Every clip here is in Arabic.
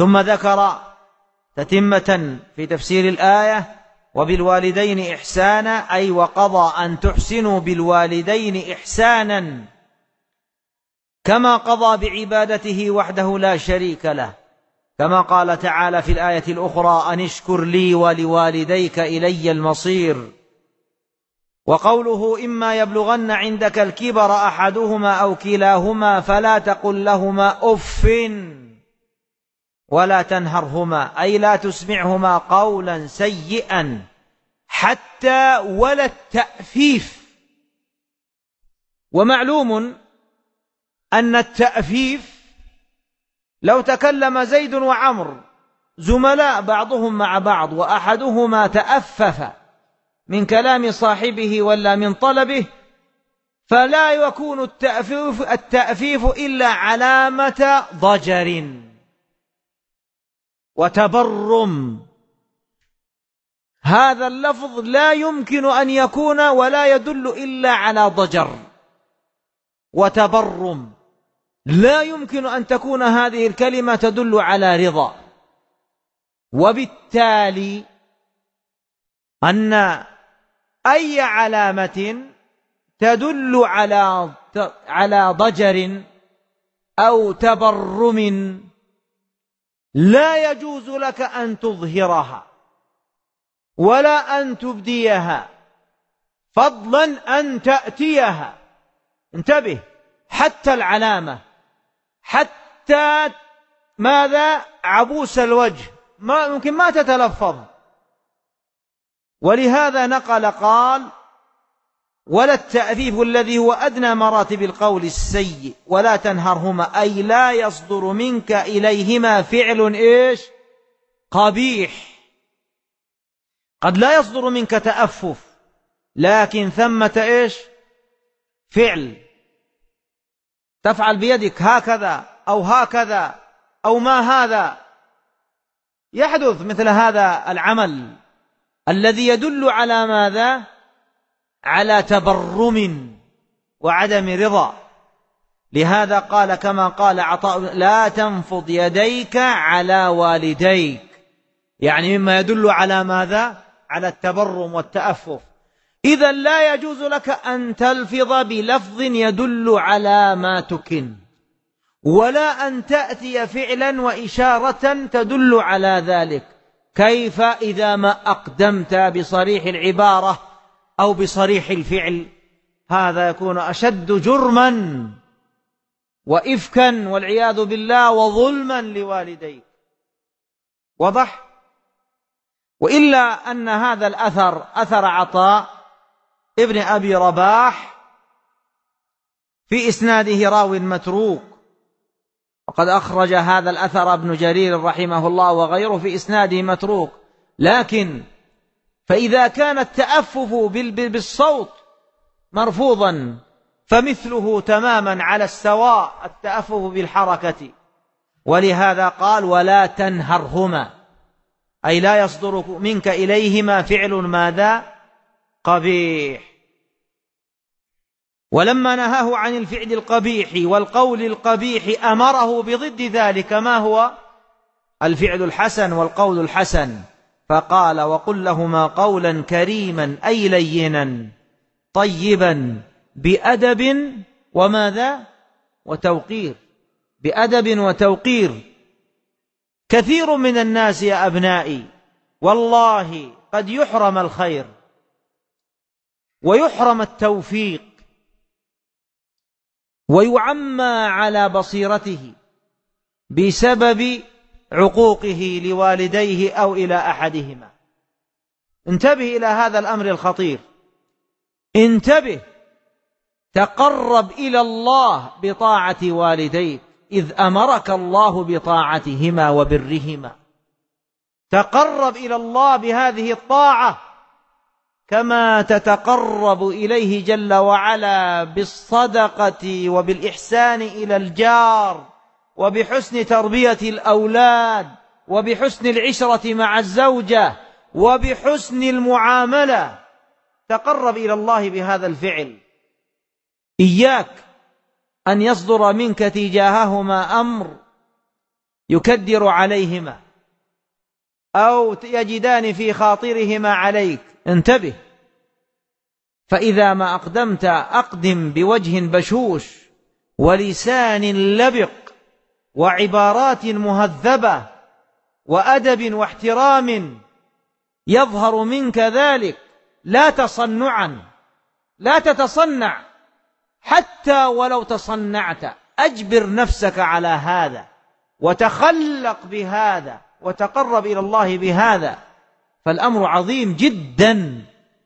ثم ذكر تتمة في تفسير الآية: وبالوالدين إحسانا، أي وقضى أن تحسنوا بالوالدين إحسانا كما قضى بعبادته وحده لا شريك له، كما قال تعالى في الآية الأخرى: أن اشكر لي ولوالديك إلي المصير. وقوله: إما يبلغن عندك الكبر أحدهما أو كلاهما فلا تقل لهما أف ولا تنهرهما، أي لا تسمعهما قولا سيئا حتى ولا التأفيف. ومعلوم أن التأفيف لو تكلم زيد وعمر زملاء بعضهم مع بعض وأحدهما تأفف من كلام صاحبه ولا من طلبه، فلا يكون التأفيف إلا علامة ضجر وتبرم. هذا اللفظ لا يمكن أن يكون ولا يدل إلا على ضجر وتبرم، لا يمكن أن تكون هذه الكلمة تدل على رضا. وبالتالي أن أي علامة تدل على ضجر أو تبرم لا يجوز لك أن تظهرها ولا أن تبديها، فضلا أن تأتيها. انتبه، حتى العلامة، حتى ماذا؟ عبوس الوجه ممكن ما تتلفظ. ولهذا نقل قال: ولا التأفيف الذي هو أدنى مراتب القول السيء ولا تنهرهما، أي لا يصدر منك إليهما فعل قبيح. قد لا يصدر منك تأفف، لكن ثمة فعل تفعل بيدك هكذا أو هكذا أو ما هذا، يحدث مثل هذا العمل الذي يدل على ماذا؟ على تبرم وعدم رضا. لهذا قال كما قال عطاء: لا تنفض يديك على والديك، يعني مما يدل على ماذا؟ على التبرم والتأفف. إذا لا يجوز لك أن تلفظ بلفظ يدل على ما تكن، ولا أن تأتي فعلا وإشارة تدل على ذلك. كيف إذا ما أقدمت بصريح العبارة أو بصريح الفعل؟ هذا يكون أشد جرما وإفكا والعياذ بالله وظلما لوالديك. وضح؟ وإلا أن هذا الأثر أثر عطاء ابن أبي رباح في إسناده راو متروك، وقد أخرج هذا الأثر ابن جرير رحمه الله وغيره في إسناده متروك. لكن فإذا كان التأفف بالصوت مرفوضا فمثله تماما على السواء التأفف بالحركة. ولهذا قال: ولا تنهرهما، أي لا يصدر منك إليهما فعل ماذا؟ قبيح. ولما نهاه عن الفعل القبيح والقول القبيح أمره بضد ذلك، ما هو؟ الفعل الحسن والقول الحسن. فقال: وقل لهما قولا كريما، أي لينا طيبا بأدب وماذا؟ وتوقير. بأدب وتوقير. كثير من الناس يا أبنائي والله قد يحرم الخير ويحرم التوفيق ويعمى على بصيرته بسبب عقوقه لوالديه أو إلى أحدهما. انتبه إلى هذا الأمر الخطير، انتبه، تقرب إلى الله بطاعة والديك إذ أمرك الله بطاعتهما وبرهما. تقرب إلى الله بهذه الطاعة كما تتقرب إليه جل وعلا بالصدقة وبالإحسان إلى الجار وبحسن تربية الأولاد وبحسن العشرة مع الزوجة وبحسن المعاملة. تقرب إلى الله بهذا الفعل. إياك أن يصدر منك تجاههما أمر يكدر عليهما أو يجدان في خاطرهما عليك، انتبه. فإذا ما أقدمت أقدم بوجه بشوش ولسان لبق وعبارات مهذبة وأدب واحترام يظهر منك ذلك، لا تصنعا، لا تتصنع، حتى ولو تصنعت أجبر نفسك على هذا وتخلق بهذا وتقرب إلى الله بهذا، فالأمر عظيم جدا.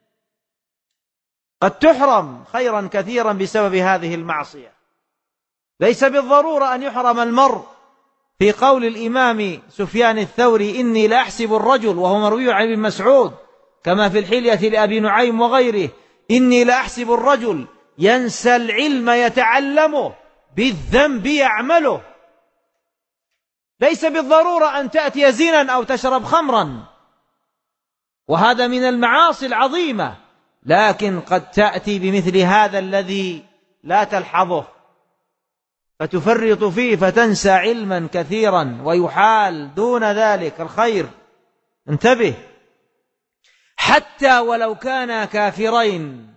قد تحرم خيرا كثيرا بسبب هذه المعصية. ليس بالضرورة أن يحرم المرء. في قول الإمام سفيان الثوري: إني لأحسب الرجل، وهو مروي عن ابن مسعود كما في الحلية لأبي نعيم وغيره: إني لأحسب الرجل ينسى العلم يتعلمه بالذنب يعمله. ليس بالضرورة أن تأتي زنا أو تشرب خمرا، وهذا من المعاصي العظيمة، لكن قد تأتي بمثل هذا الذي لا تلحظه فتفرط فيه فتنسى علما كثيرا ويحال دون ذلك الخير. انتبه، حتى ولو كانا كافرين،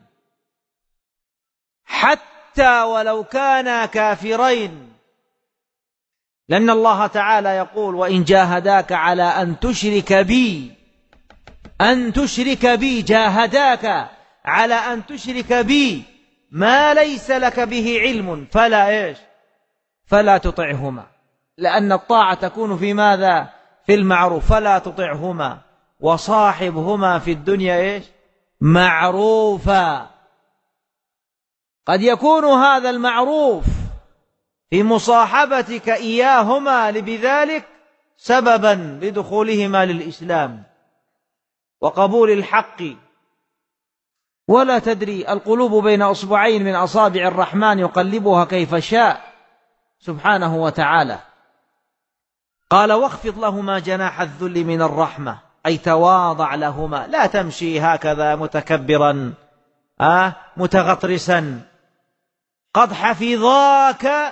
حتى ولو كانا كافرين، لأن الله تعالى يقول: وإن جاهداك على أن تشرك بي، أن تشرك بي، جاهداك على أن تشرك بي ما ليس لك به علم فلا تطعهما، لأن الطاعة تكون في ماذا؟ في المعروف. فلا تطعهما وصاحبهما في الدنيا معروفا. قد يكون هذا المعروف في مصاحبتك إياهما بذلك سببا لدخولهما للإسلام وقبول الحق، ولا تدري، القلوب بين أصبعين من أصابع الرحمن يقلبها كيف شاء سبحانه وتعالى. قال: واخفض لهما جناح الذل من الرحمة، أي تواضع لهما، لا تمشي هكذا متكبرا متغطرسا. قد حفظاك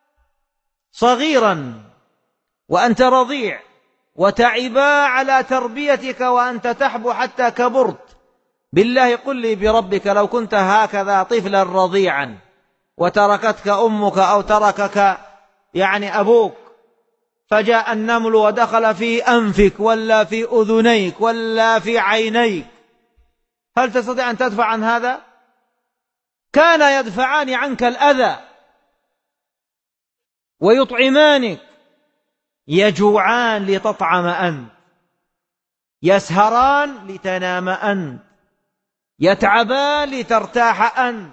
صغيرا وأنت رضيع، وتعبا على تربيتك وأنت تحبو حتى كبرت. بالله قل لي بربك، لو كنت هكذا طفلا رضيعا وتركتك أمك أو تركك أبوك، فجاء النمل ودخل في أنفك ولا في أذنيك ولا في عينيك، هل تستطيع أن تدفع عن هذا؟ كان يدفعان عنك الأذى ويطعمانك، يجوعان لتطعم أنت، يسهران لتنام أنت، يتعبان لترتاح أنت.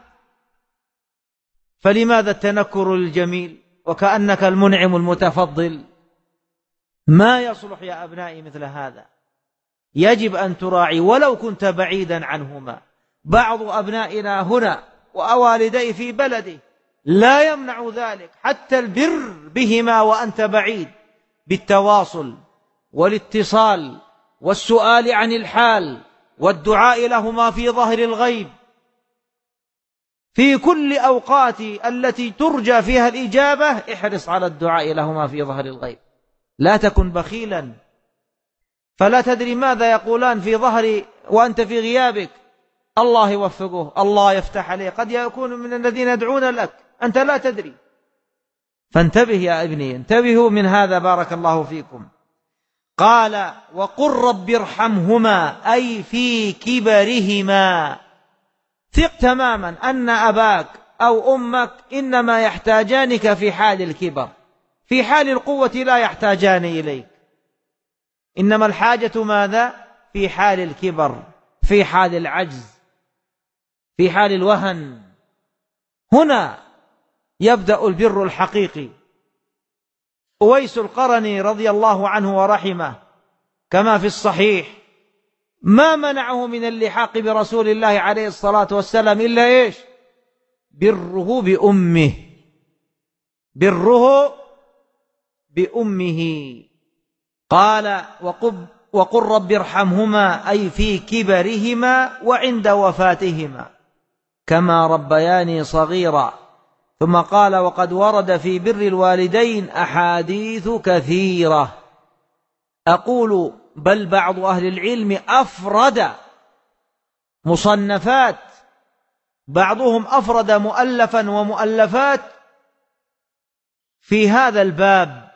فلماذا التنكر الجميل وكأنك المنعم المتفضل؟ ما يصلح يا أبنائي مثل هذا. يجب أن تراعي ولو كنت بعيدا عنهما. بعض أبنائنا هنا وأوالدي في بلده لا يمنع ذلك، حتى البر بهما وأنت بعيد، بالتواصل والاتصال والسؤال عن الحال والدعاء لهما في ظهر الغيب في كل أوقات التي ترجى فيها الإجابة. احرص على الدعاء لهما في ظهر الغيب، لا تكن بخيلا، فلا تدري ماذا يقولان في ظهر وأنت في غيابك. الله يوفقه، الله يفتح عليه، قد يكون من الذين يدعون لك، أنت لا تدري. فانتبه يا ابني، انتبهوا من هذا، بارك الله فيكم. قال: وقل رب ارحمهما، أي في كبرهما. ثق تماما أن أباك أو أمك إنما يحتاجانك في حال الكبر، في حال القوة لا يحتاجان إليك، إنما الحاجة ماذا؟ في حال الكبر، في حال العجز، في حال الوهن. هنا يبدأ البر الحقيقي. أويس القرني رضي الله عنه ورحمه كما في الصحيح ما منعه من اللحاق برسول الله عليه الصلاة والسلام إلا بره بأمه، بره بأمه. قال: وقل رب ارحمهما، أي في كبرهما وعند وفاتهما، كما ربياني صغيرا. ثم قال: وقد ورد في بر الوالدين أحاديث كثيرة. أقول بل بعض أهل العلم أفرد مصنفات، بعضهم أفرد مؤلفا ومؤلفات في هذا الباب،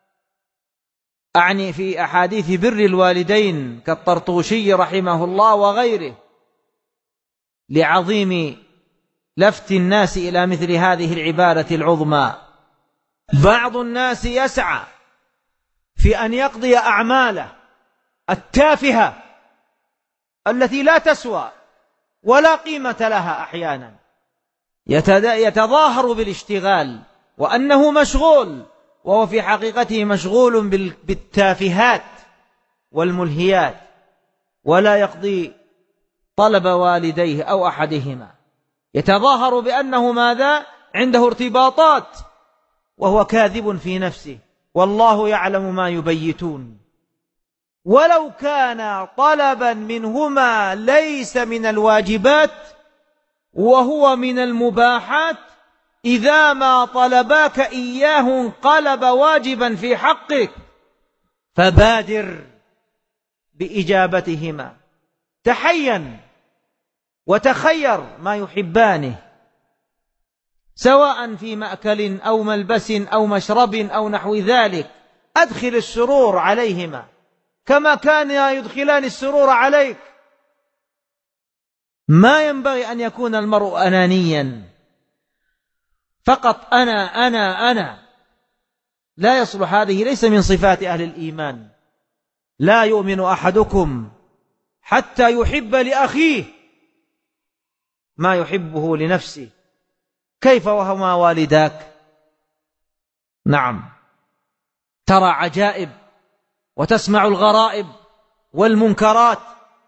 أعني في أحاديث بر الوالدين كالطرطوشي رحمه الله وغيره، لعظيم لفت الناس إلى مثل هذه العبادة العظمى. بعض الناس يسعى في أن يقضي أعماله التافهة التي لا تسوى ولا قيمة لها، أحيانا يتظاهر بالاشتغال وأنه مشغول، وهو في حقيقته مشغول بالتافهات والملهيات، ولا يقضي طلب والديه أو أحدهما. يتظاهر بأنه ماذا؟ عنده ارتباطات، وهو كاذب في نفسه، والله يعلم ما يبيتون. ولو كان طلبا منهما ليس من الواجبات وهو من المباحات، إذا ما طلباك إياه انقلب واجبا في حقك، فبادر بإجابتهما. تحين وتخير ما يحبانه، سواء في مأكل أو ملبس أو مشرب أو نحو ذلك. أدخل السرور عليهما كما كان يدخلان السرور عليك. ما ينبغي أن يكون المرء أنانيا فقط، أنا لا يصلح. هذه ليس من صفات أهل الإيمان. لا يؤمن أحدكم حتى يحب لأخيه ما يحبه لنفسه. كيف وهما والداك؟ نعم، ترى عجائب وتسمع الغرائب والمنكرات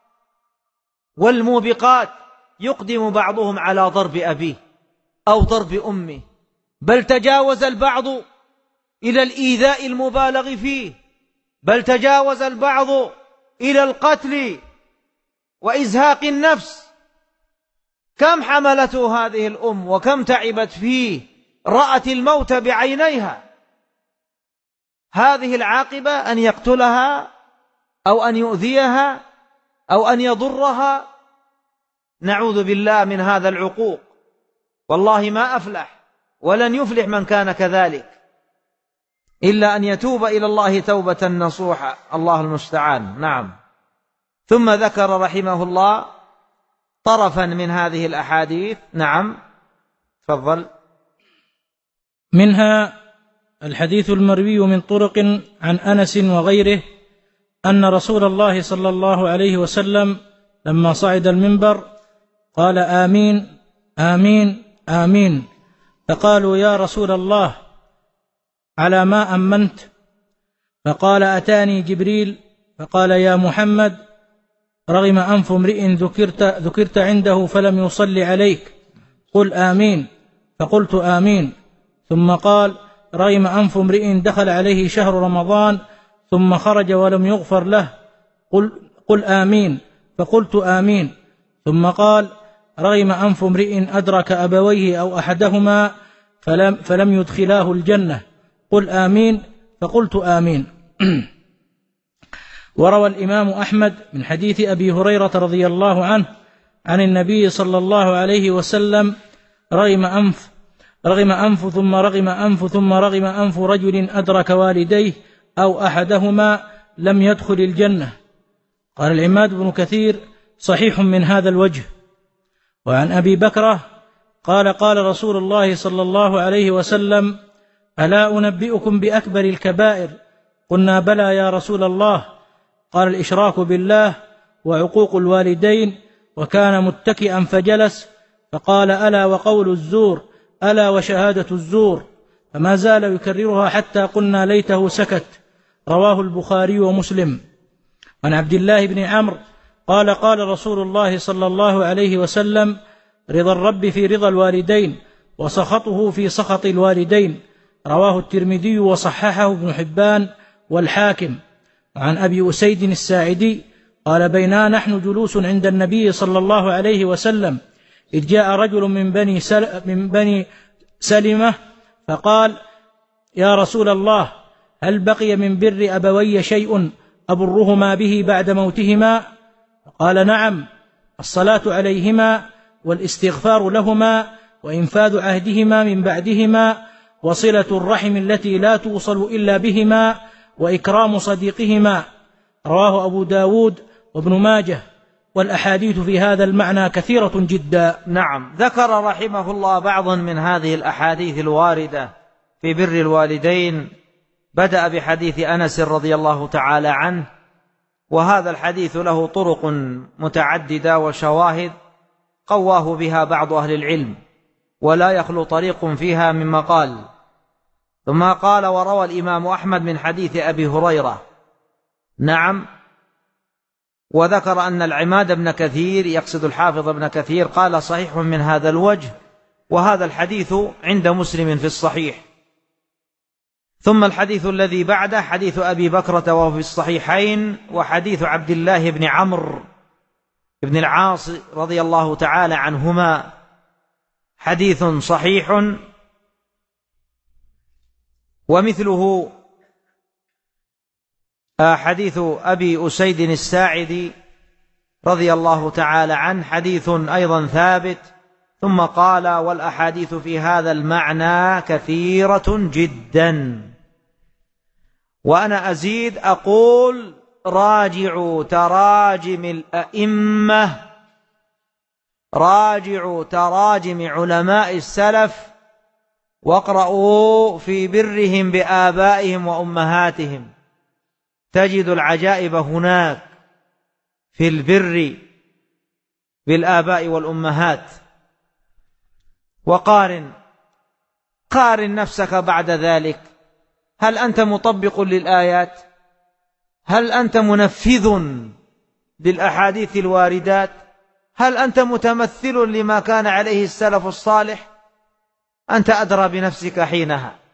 والموبقات. يقدم بعضهم على ضرب أبيه أو ضرب أمه، بل تجاوز البعض إلى الإيذاء المبالغ فيه، بل تجاوز البعض إلى القتل وإزهاق النفس. كم حملته هذه الأم وكم تعبت فيه، رأت الموت بعينيها. هذه العاقبة أن يقتلها أو أن يؤذيها أو أن يضرها. نعوذ بالله من هذا العقوق، والله ما أفلح ولن يفلح من كان كذلك، إلا أن يتوب إلى الله توبة نصوحة، الله المستعان. نعم. ثم ذكر رحمه الله طرفا من هذه الأحاديث. نعم، تفضل. منها الحديث المروي من طرق عن أنس وغيره أن رسول الله صلى الله عليه وسلم لما صعد المنبر قال: آمين آمين آمين. فقالوا: يا رسول الله على ما أمنت؟ فقال: أتاني جبريل فقال: يا محمد رغم أنف امرئ ذكرت عنده فلم يصلي عليك، قل آمين. فقلت آمين. ثم قال: رغم أنف امرئ دخل عليه شهر رمضان ثم خرج ولم يغفر له، قل آمين. فقلت آمين. ثم قال: رغم أنف امرئ أدرك أبويه أو أحدهما فلم يدخلاه الجنة، قل آمين. فقلت آمين. وروى الإمام أحمد من حديث أبي هريرة رضي الله عنه عن النبي صلى الله عليه وسلم: رغم أنف ثم رغم أنف ثم رغم أنف رجل أدرك والديه أو أحدهما لم يدخل الجنة. قال العماد بن كثير: صحيح من هذا الوجه. وعن أبي بكرة قال: قال رسول الله صلى الله عليه وسلم: ألا أنبئكم بأكبر الكبائر؟ قلنا: بلى يا رسول الله. قال: الإشراك بالله وعقوق الوالدين. وكان متكئا فجلس فقال: ألا وقول الزور، ألا وشهادة الزور. فما زال يكررها حتى قلنا ليته سكت. رواه البخاري ومسلم. عن عبد الله بن عمرو قال: قال رسول الله صلى الله عليه وسلم: رضا الرب في رضا الوالدين وسخطه في سخط الوالدين. رواه الترمذي وصححه ابن حبان والحاكم. عن أبي أسيد الساعدي قال: بينا نحن جلوس عند النبي صلى الله عليه وسلم إذ جاء رجل من بني سلمة فقال: يا رسول الله، هل بقي من بر أبوي شيء أبرهما به بعد موتهما؟ قال: نعم، الصلاة عليهما والاستغفار لهما وإنفاذ عهدهما من بعدهما وصلة الرحم التي لا توصل إلا بهما وإكرام صديقهما. رواه أبو داود وابن ماجه، والأحاديث في هذا المعنى كثيرة جدا. نعم. ذكر رحمه الله بعضا من هذه الأحاديث الواردة في بر الوالدين. بدأ بحديث أنس رضي الله تعالى عنه، وهذا الحديث له طرق متعددة وشواهد قواه بها بعض أهل العلم، ولا يخلو طريق فيها من مقال. ثم قال: وروى الإمام أحمد من حديث أبي هريرة. نعم. وذكر أن العماد بن كثير، يقصد الحافظ ابن كثير، قال: صحيح من هذا الوجه، وهذا الحديث عند مسلم في الصحيح. ثم الحديث الذي بعده حديث أبي بكرة وهو في الصحيحين، وحديث عبد الله بن عمرو بن العاص رضي الله تعالى عنهما، حديث صحيح. ومثله حديث أبي أسيد الساعدي رضي الله تعالى عنه، حديث أيضا ثابت. ثم قال: والأحاديث في هذا المعنى كثيرة جدا. وأنا أزيد أقول: راجعوا تراجم الأئمة، راجعوا تراجم علماء السلف، واقرأوا في برهم بآبائهم وأمهاتهم، تجد العجائب هناك في البر بالآباء والأمهات. وقارن نفسك بعد ذلك، هل أنت مطبق للآيات؟ هل أنت منفذ للأحاديث الواردات؟ هل أنت متمثل لما كان عليه السلف الصالح؟ أنت أدرى بنفسك حينها.